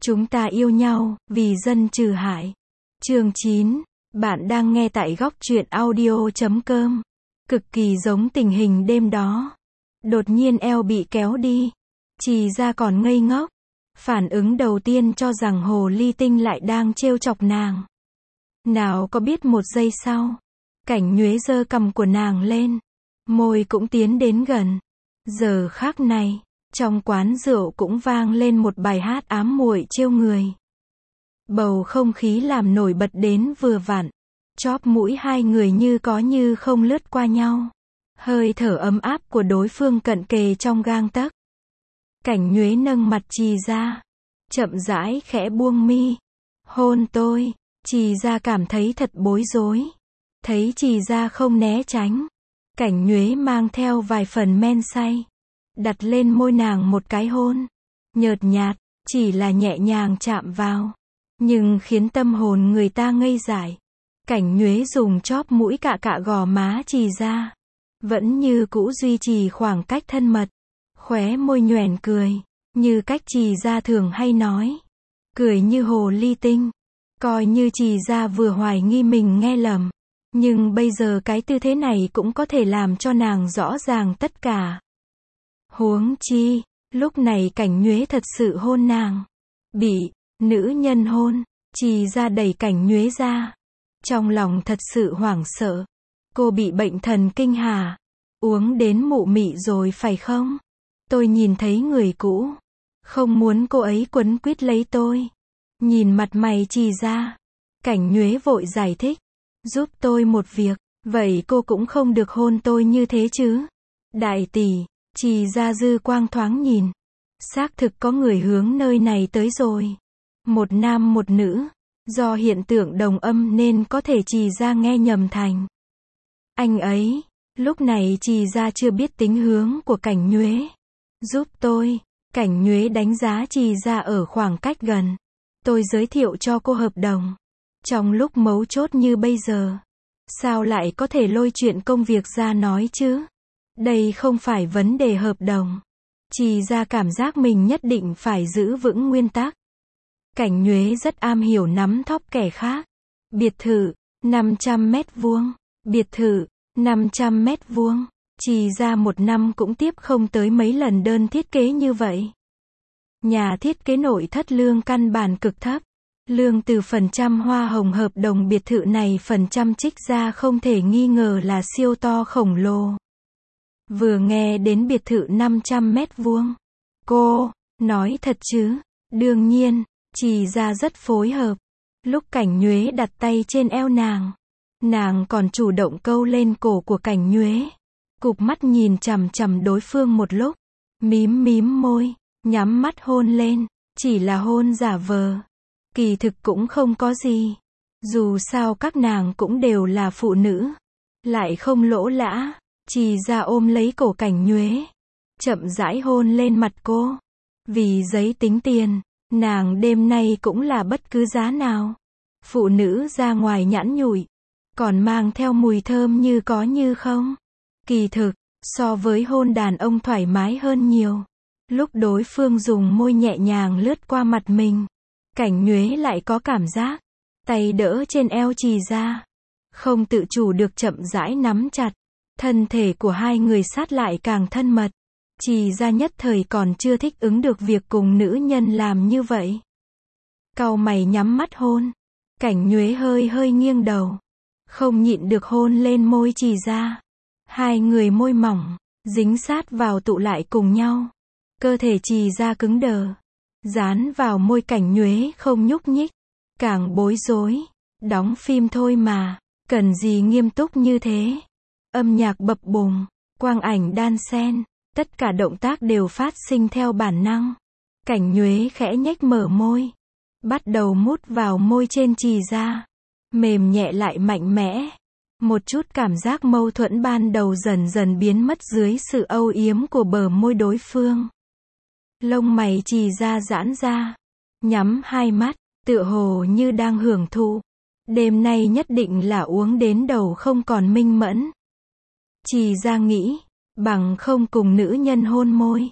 Chúng ta yêu nhau, vì dân trừ hại. Chương 9. Bạn đang nghe tại góc truyện audio.com. Cực kỳ giống tình hình đêm đó. Đột nhiên eo bị kéo đi. Trì Gia còn ngây ngốc. Phản ứng đầu tiên cho rằng hồ ly tinh lại đang trêu chọc nàng. Nào có biết một giây sau, Cảnh Nhuế giơ cằm của nàng lên. Môi cũng tiến đến gần. Giờ khắc này, trong quán rượu cũng vang lên một bài hát ám muội trêu người. Bầu không khí làm nổi bật đến vừa vặn. Chóp mũi hai người như có như không lướt qua nhau. Hơi thở ấm áp của đối phương cận kề trong gang tấc. Cảnh Nhuế nâng mặt Trì Gia, chậm rãi khẽ buông mi. Hôn tôi. Trì Gia cảm thấy thật bối rối. Thấy Trì Gia không né tránh, Cảnh Nhuế mang theo vài phần men say, đặt lên môi nàng một cái hôn nhợt nhạt, chỉ là nhẹ nhàng chạm vào, nhưng khiến tâm hồn người ta ngây dại. Cảnh Nhuế dùng chóp mũi cạ cạ gò má Trì Gia, vẫn như cũ duy trì khoảng cách thân mật, khóe môi nhoẻn cười, như cách Trì Gia thường hay nói, cười như hồ ly tinh. Coi như Trì Gia vừa hoài nghi mình nghe lầm, nhưng bây giờ cái tư thế này cũng có thể làm cho nàng rõ ràng tất cả. Huống chi, lúc này Cảnh Nhuế thật sự hôn nàng. Bị nữ nhân hôn, Trì Gia đẩy Cảnh Nhuế ra. Trong lòng thật sự hoảng sợ. Cô bị bệnh thần kinh hả? Uống đến mụ mị rồi phải không? Tôi nhìn thấy người cũ. Không muốn cô ấy quấn quýt lấy tôi. Nhìn mặt mày Trì Gia, Cảnh Nhuế vội giải thích. Giúp tôi một việc, vậy cô cũng không được hôn tôi như thế chứ. Đại tỷ, Trì Gia dư quang thoáng nhìn. Xác thực có người hướng nơi này tới rồi. Một nam một nữ. Do hiện tượng đồng âm nên có thể Trì Gia nghe nhầm thành anh ấy. Lúc này Trì Gia chưa biết tính hướng của Cảnh Nhuế. Giúp tôi. Cảnh Nhuế đánh giá Trì Gia ở khoảng cách gần. Tôi giới thiệu cho cô hợp đồng. Trong lúc mấu chốt như bây giờ, sao lại có thể lôi chuyện công việc ra nói chứ? Đây không phải vấn đề hợp đồng. Trì Gia cảm giác mình nhất định phải giữ vững nguyên tắc. Cảnh Nhuế rất am hiểu nắm thóp kẻ khác. Biệt thự, 500 mét vuông. Biệt thự, 500 mét vuông. Trì Gia một năm cũng tiếp không tới mấy lần đơn thiết kế như vậy. Nhà thiết kế nội thất lương căn bản cực thấp. Lương từ phần trăm hoa hồng hợp đồng biệt thự này phần trăm trích ra không thể nghi ngờ là siêu to khổng lồ. Vừa nghe đến biệt thự 500 mét vuông. Cô, nói thật chứ? Đương nhiên, Trì Gia rất phối hợp. Lúc Cảnh Nhuế đặt tay trên eo nàng còn chủ động câu lên cổ của Cảnh Nhuế. Cụp mắt nhìn chằm chằm đối phương một lúc. Mím môi, nhắm mắt hôn lên. Chỉ là hôn giả vờ. Kỳ thực cũng không có gì. Dù sao các nàng cũng đều là phụ nữ. Lại không lỗ lã. Trì Gia ôm lấy cổ Cảnh Nhuế. Chậm rãi hôn lên mặt cô. Vì giấy tính tiền, nàng đêm nay cũng là bất cứ giá nào. Phụ nữ ra ngoài nhẵn nhụi. Còn mang theo mùi thơm như có như không. Kỳ thực, so với hôn đàn ông thoải mái hơn nhiều. Lúc đối phương dùng môi nhẹ nhàng lướt qua mặt mình, Cảnh Nhuế lại có cảm giác tay đỡ trên eo Trì Gia, không tự chủ được chậm rãi nắm chặt. Thân thể của hai người sát lại càng thân mật. Trì Gia nhất thời còn chưa thích ứng được việc cùng nữ nhân làm như vậy. Cau mày nhắm mắt hôn. Cảnh Nhuế hơi nghiêng đầu, không nhịn được hôn lên môi Trì Gia. Hai người môi mỏng dính sát vào tụ lại cùng nhau. Cơ thể Trì Gia cứng đờ, dán vào môi Cảnh Nhuế không nhúc nhích. Càng bối rối. Đóng phim thôi mà, cần gì nghiêm túc như thế. Âm nhạc bập bùng, quang ảnh đan xen, tất cả động tác đều phát sinh theo bản năng. Cảnh Nhuế khẽ nhếch mở môi, bắt đầu mút vào môi trên Trì Gia. Mềm nhẹ lại mạnh mẽ. Một chút cảm giác mâu thuẫn ban đầu dần dần biến mất dưới sự âu yếm của bờ môi đối phương. Lông mày Trì Gia giãn ra, nhắm hai mắt, tựa hồ như đang hưởng thụ. Đêm nay nhất định là uống đến đầu không còn minh mẫn. Trì Gia nghĩ, bằng không cùng nữ nhân hôn môi,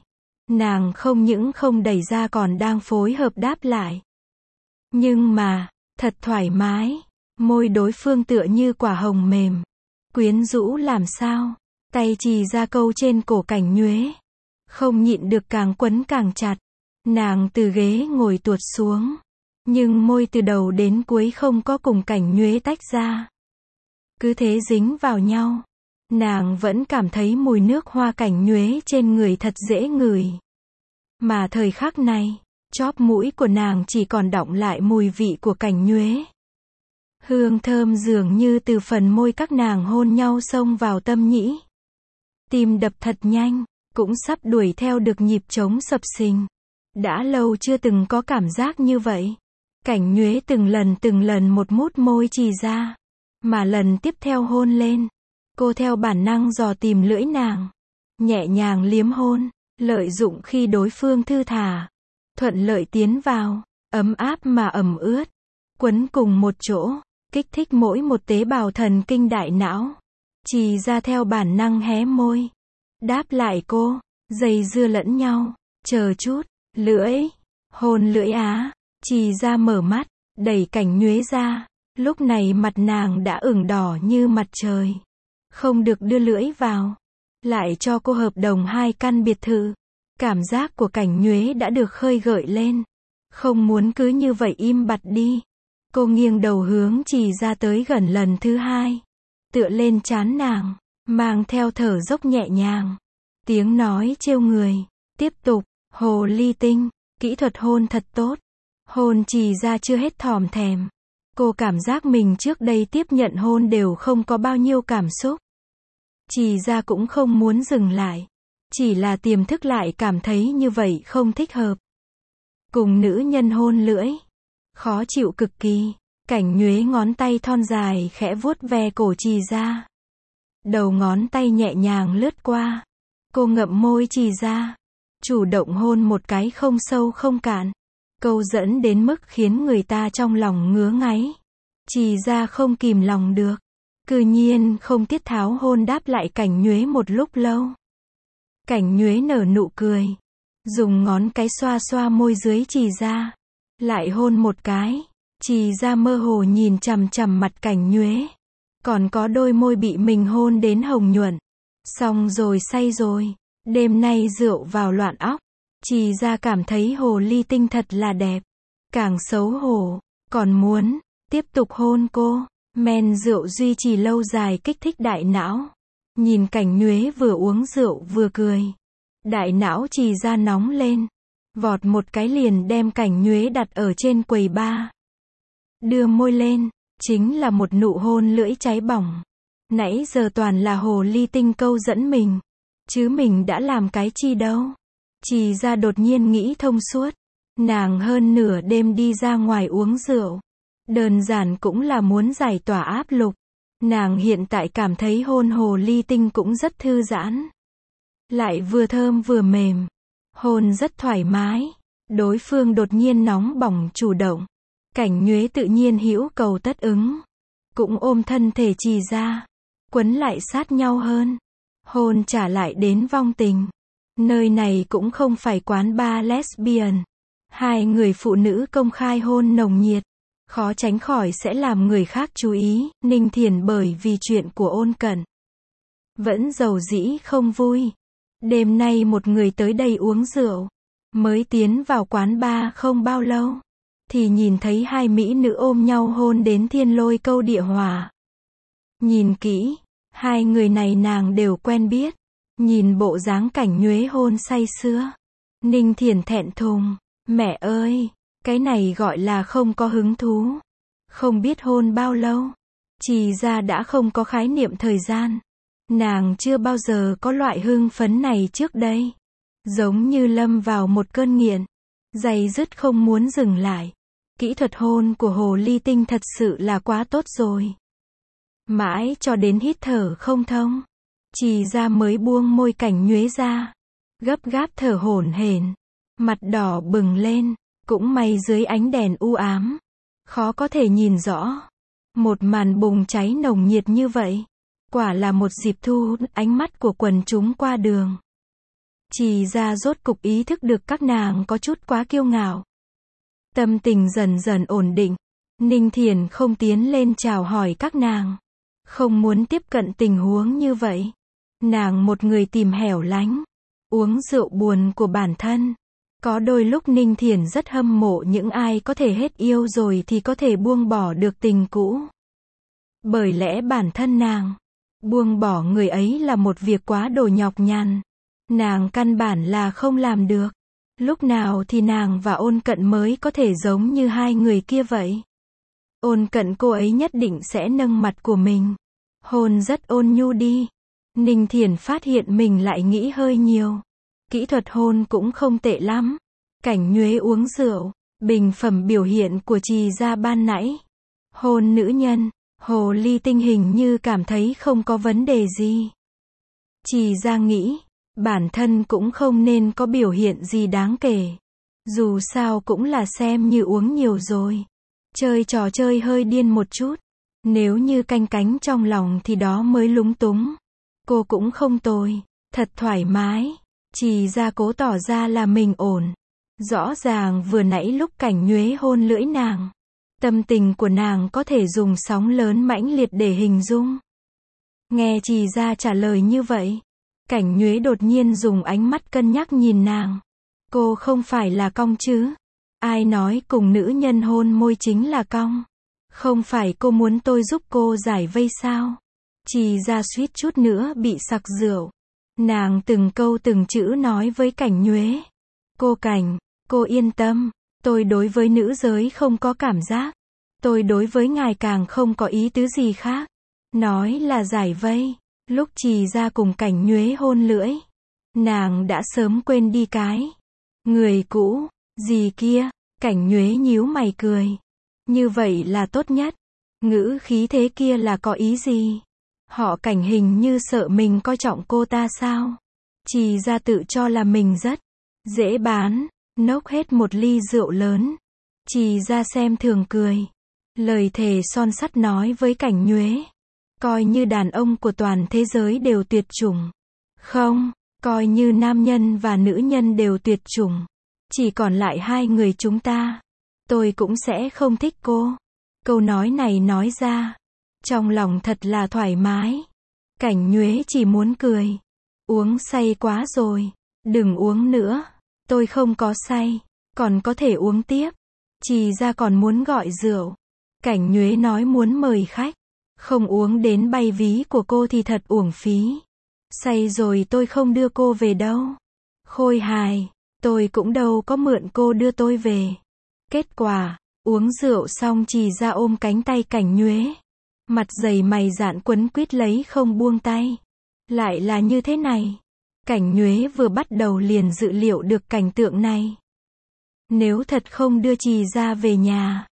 Nàng không những không đẩy ra còn đang phối hợp đáp lại. Nhưng mà, thật thoải mái, môi đối phương tựa như quả hồng mềm, quyến rũ làm sao, tay chì ra câu trên cổ Cảnh Nhuế. Không nhịn được càng quấn càng chặt, nàng từ ghế ngồi tuột xuống, nhưng môi từ đầu đến cuối không có cùng Cảnh Nhuế tách ra. Cứ thế dính vào nhau, nàng vẫn cảm thấy mùi nước hoa Cảnh Nhuế trên người thật dễ ngửi. Mà thời khắc này, chóp mũi của nàng chỉ còn đọng lại mùi vị của Cảnh Nhuế. Hương thơm dường như từ phần môi các nàng hôn nhau xông vào tâm nhĩ. Tim đập thật nhanh, cũng sắp đuổi theo được nhịp trống sập sình. Đã lâu chưa từng có cảm giác như vậy. Cảnh Nhuế từng lần một mút môi chì ra, mà lần tiếp theo hôn lên. Cô theo bản năng dò tìm lưỡi nàng, nhẹ nhàng liếm hôn, lợi dụng khi đối phương thư thả, thuận lợi tiến vào, ấm áp mà ẩm ướt, quấn cùng một chỗ, kích thích mỗi một tế bào thần kinh đại não. Chì ra theo bản năng hé môi, đáp lại cô, dây dưa lẫn nhau, chờ chút, lưỡi, hôn lưỡi á, chì ra mở mắt, đẩy Cảnh Nhuế ra, lúc này mặt nàng đã ửng đỏ như mặt trời. Không được đưa lưỡi vào, lại cho cô hợp đồng 2 căn biệt thự. Cảm giác của Cảnh Nhuế đã được khơi gợi lên, không muốn cứ như vậy im bặt đi. Cô nghiêng đầu hướng chì ra tới gần lần thứ 2, tựa lên trán nàng, mang theo thở dốc nhẹ nhàng, tiếng nói trêu người, tiếp tục, hồ ly tinh, kỹ thuật hôn thật tốt. Hôn chì ra chưa hết thòm thèm. Cô cảm giác mình trước đây tiếp nhận hôn đều không có bao nhiêu cảm xúc. Chì ra cũng không muốn dừng lại, chỉ là tiềm thức lại cảm thấy như vậy không thích hợp. Cùng nữ nhân hôn lưỡi, khó chịu cực kỳ. Cảnh Nhuế ngón tay thon dài khẽ vuốt ve cổ chì ra, đầu ngón tay nhẹ nhàng lướt qua, cô ngậm môi chì ra, chủ động hôn một cái không sâu không cạn, câu dẫn đến mức khiến người ta trong lòng ngứa ngáy. Chì ra không kìm lòng được, cư nhiên không tiết tháo hôn đáp lại Cảnh Nhuế một lúc lâu. Cảnh Nhuế nở nụ cười, dùng ngón cái xoa xoa môi dưới chì ra, lại hôn một cái. Chì ra mơ hồ nhìn chằm chằm mặt Cảnh Nhuế, còn có đôi môi bị mình hôn đến hồng nhuận. Xong rồi, say rồi, đêm nay rượu vào loạn óc. Chì ra cảm thấy hồ ly tinh thật là đẹp, càng xấu hổ, còn muốn tiếp tục hôn cô. Men rượu duy trì lâu dài kích thích đại não. Nhìn Cảnh Nhuế vừa uống rượu vừa cười, đại não chì ra nóng lên, vọt một cái liền đem Cảnh Nhuế đặt ở trên quầy bar. Đưa môi lên, chính là một nụ hôn lưỡi cháy bỏng. Nãy giờ toàn là hồ ly tinh câu dẫn mình, chứ mình đã làm cái chi đâu. Chì ra đột nhiên nghĩ thông suốt, nàng hơn nửa đêm đi ra ngoài uống rượu, đơn giản cũng là muốn giải tỏa áp lực. Nàng hiện tại cảm thấy hôn hồ ly tinh cũng rất thư giãn, lại vừa thơm vừa mềm, hôn rất thoải mái. Đối phương đột nhiên nóng bỏng chủ động, Cảnh Nhuế tự nhiên hữu cầu tất ứng, cũng ôm thân thể chì ra, quấn lại sát nhau hơn, hôn trả lại đến vong tình. Nơi này cũng không phải quán bar lesbian, 2 người phụ nữ công khai hôn nồng nhiệt, khó tránh khỏi sẽ làm người khác chú ý. Ninh Thiền bởi vì chuyện của Ôn Cẩn vẫn dầu dĩ không vui. Đêm nay một người tới đây uống rượu, mới tiến vào quán bar không bao lâu, thì nhìn thấy 2 mỹ nữ ôm nhau hôn đến thiên lôi câu địa hỏa. Nhìn kỹ, 2 người này nàng đều quen biết. Nhìn bộ dáng Cảnh Nhuế hôn say sưa, Ninh Thiền thẹn thùng, mẹ ơi, cái này gọi là không có hứng thú. Không biết hôn bao lâu, chì ra đã không có khái niệm thời gian. Nàng chưa bao giờ có loại hưng phấn này trước đây, giống như lâm vào một cơn nghiện, day dứt không muốn dừng lại. Kỹ thuật hôn của hồ ly tinh thật sự là quá tốt rồi. Mãi cho đến hít thở không thông, chì ra mới buông môi Cảnh Nhuế ra, gấp gáp thở hổn hển, mặt đỏ bừng lên, cũng may dưới ánh đèn u ám, khó có thể nhìn rõ. Một màn bùng cháy nồng nhiệt như vậy, quả là một dịp thu hút ánh mắt của quần chúng qua đường. Trì Gia rốt cục ý thức được các nàng có chút quá kiêu ngạo. Tâm tình dần dần ổn định. Ninh Thiển không tiến lên chào hỏi các nàng. Không muốn tiếp cận tình huống như vậy. Nàng một người tìm hẻo lánh. Uống rượu buồn của bản thân. Có đôi lúc Ninh Thiển rất hâm mộ những ai có thể hết yêu rồi thì có thể buông bỏ được tình cũ. Bởi lẽ bản thân nàng, buông bỏ người ấy là một việc quá đồ nhọc nhằn. Nàng căn bản là không làm được. Lúc nào thì nàng và Ôn Cận mới có thể giống như hai người kia vậy. Ôn Cận cô ấy nhất định sẽ nâng mặt của mình. Hôn rất ôn nhu đi. Ninh Thiển phát hiện mình lại nghĩ hơi nhiều. Kỹ thuật hôn cũng không tệ lắm. Cảnh Nhuế uống rượu, bình phẩm biểu hiện của Trì Gia ban nãy. Hôn nữ nhân, Hồ Ly Tinh hình như cảm thấy không có vấn đề gì. Trì Gia nghĩ, bản thân cũng không nên có biểu hiện gì đáng kể. Dù sao cũng là xem như uống nhiều rồi. Chơi trò chơi hơi điên một chút. Nếu như canh cánh trong lòng thì đó mới lúng túng. Cô cũng không tồi, thật thoải mái. Trì Gia cố tỏ ra là mình ổn. Rõ ràng vừa nãy lúc Cảnh Nhuế hôn lưỡi nàng, tâm tình của nàng có thể dùng sóng lớn mãnh liệt để hình dung. Nghe Trì Gia trả lời như vậy, Cảnh Nhuế đột nhiên dùng ánh mắt cân nhắc nhìn nàng. Cô không phải là cong chứ? Ai nói cùng nữ nhân hôn môi chính là cong? Không phải cô muốn tôi giúp cô giải vây sao? Trì Gia suýt chút nữa bị sặc rượu. Nàng từng câu từng chữ nói với Cảnh Nhuế. Cô Cảnh, cô yên tâm, tôi đối với nữ giới không có cảm giác. Tôi đối với ngài càng không có ý tứ gì khác. Nói là giải vây. Lúc Trì Gia cùng Cảnh Nhuế hôn lưỡi, nàng đã sớm quên đi cái người cũ, gì kia. Cảnh Nhuế nhíu mày cười. Như vậy là tốt nhất. Ngữ khí thế kia là có ý gì? Họ Cảnh hình như sợ mình coi trọng cô ta sao? Trì Gia tự cho là mình rất dễ bán, nốc hết một ly rượu lớn. Trì Gia xem thường cười. Lời thề son sắt nói với Cảnh Nhuế. Coi như đàn ông của toàn thế giới đều tuyệt chủng. Không, coi như nam nhân và nữ nhân đều tuyệt chủng. Chỉ còn lại hai người chúng ta. Tôi cũng sẽ không thích cô. Câu nói này nói ra, trong lòng thật là thoải mái. Cảnh Nhuế chỉ muốn cười. Uống say quá rồi. Đừng uống nữa. Tôi không có say. Còn có thể uống tiếp. Trì Gia còn muốn gọi rượu. Cảnh Nhuế nói muốn mời khách. Không uống đến bay ví của cô thì thật uổng phí. Say rồi tôi không đưa cô về đâu. Khôi hài. Tôi cũng đâu có mượn cô đưa tôi về. Kết quả, uống rượu xong Trì Gia ôm cánh tay Cảnh Nhuế. Mặt dày mày dạn quấn quýt lấy không buông tay. Lại là như thế này. Cảnh Nhuế vừa bắt đầu liền dự liệu được cảnh tượng này. Nếu thật không đưa Trì Gia về nhà.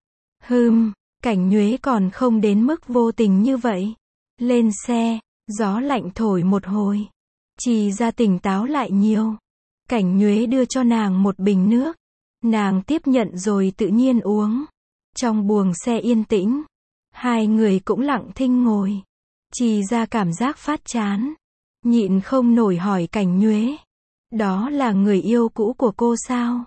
Cảnh Nhuế còn không đến mức vô tình như vậy. Lên xe, gió lạnh thổi một hồi. Trì Gia tỉnh táo lại nhiều. Cảnh Nhuế đưa cho nàng một bình nước. Nàng tiếp nhận rồi tự nhiên uống. Trong buồng xe yên tĩnh. Hai người cũng lặng thinh ngồi. Trì Gia cảm giác phát chán. Nhịn không nổi hỏi Cảnh Nhuế. Đó là người yêu cũ của cô sao?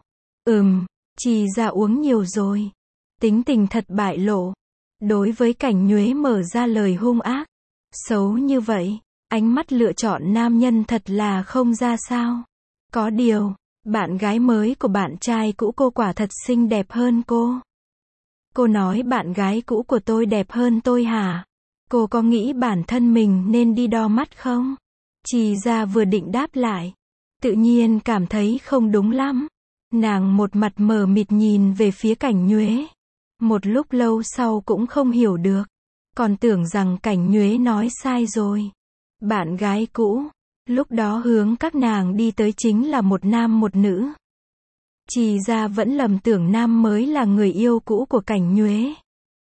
Trì Gia uống nhiều rồi. Tính tình thật bại lộ. Đối với Cảnh Nhuế mở ra lời hung ác. Xấu như vậy. Ánh mắt lựa chọn nam nhân thật là không ra sao. Có điều, bạn gái mới của bạn trai cũ cô quả thật xinh đẹp hơn cô. Cô nói bạn gái cũ của tôi đẹp hơn tôi hả? Cô có nghĩ bản thân mình nên đi đo mắt không? Trì Gia vừa định đáp lại. Tự nhiên cảm thấy không đúng lắm. Nàng một mặt mờ mịt nhìn về phía Cảnh Nhuế. Một lúc lâu sau cũng không hiểu được. Còn tưởng rằng Cảnh Nhuế nói sai rồi. Bạn gái cũ. Lúc đó hướng các nàng đi tới chính là một nam một nữ. Trì Gia vẫn lầm tưởng nam mới là người yêu cũ của Cảnh Nhuế.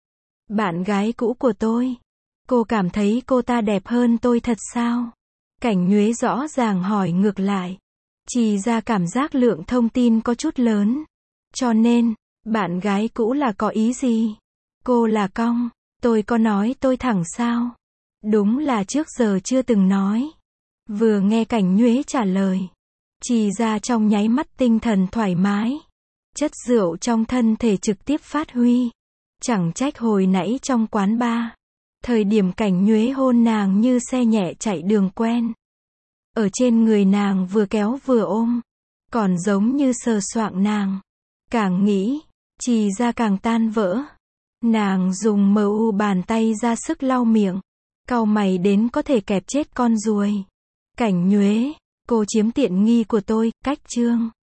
Bạn gái cũ của tôi. Cô cảm thấy cô ta đẹp hơn tôi thật sao? Cảnh Nhuế rõ ràng hỏi ngược lại. Trì Gia cảm giác lượng thông tin có chút lớn. Cho nên, bạn gái cũ là có ý gì? Cô là cong. Tôi có nói tôi thẳng sao? Đúng là trước giờ chưa từng nói. Vừa nghe Cảnh Nhuế trả lời. Trì ra trong nháy mắt tinh thần thoải mái. Chất rượu trong thân thể trực tiếp phát huy. Chẳng trách hồi nãy trong quán bar. Thời điểm Cảnh Nhuế hôn nàng như xe nhẹ chạy đường quen. Ở trên người nàng vừa kéo vừa ôm. Còn giống như sờ soạng nàng. Càng nghĩ, Trì ra càng tan vỡ. Nàng dùng mu bàn tay ra sức lau miệng. Cau mày đến có thể kẹp chết con ruồi. Cảnh Nhuế, cô chiếm tiện nghi của tôi, cách chương.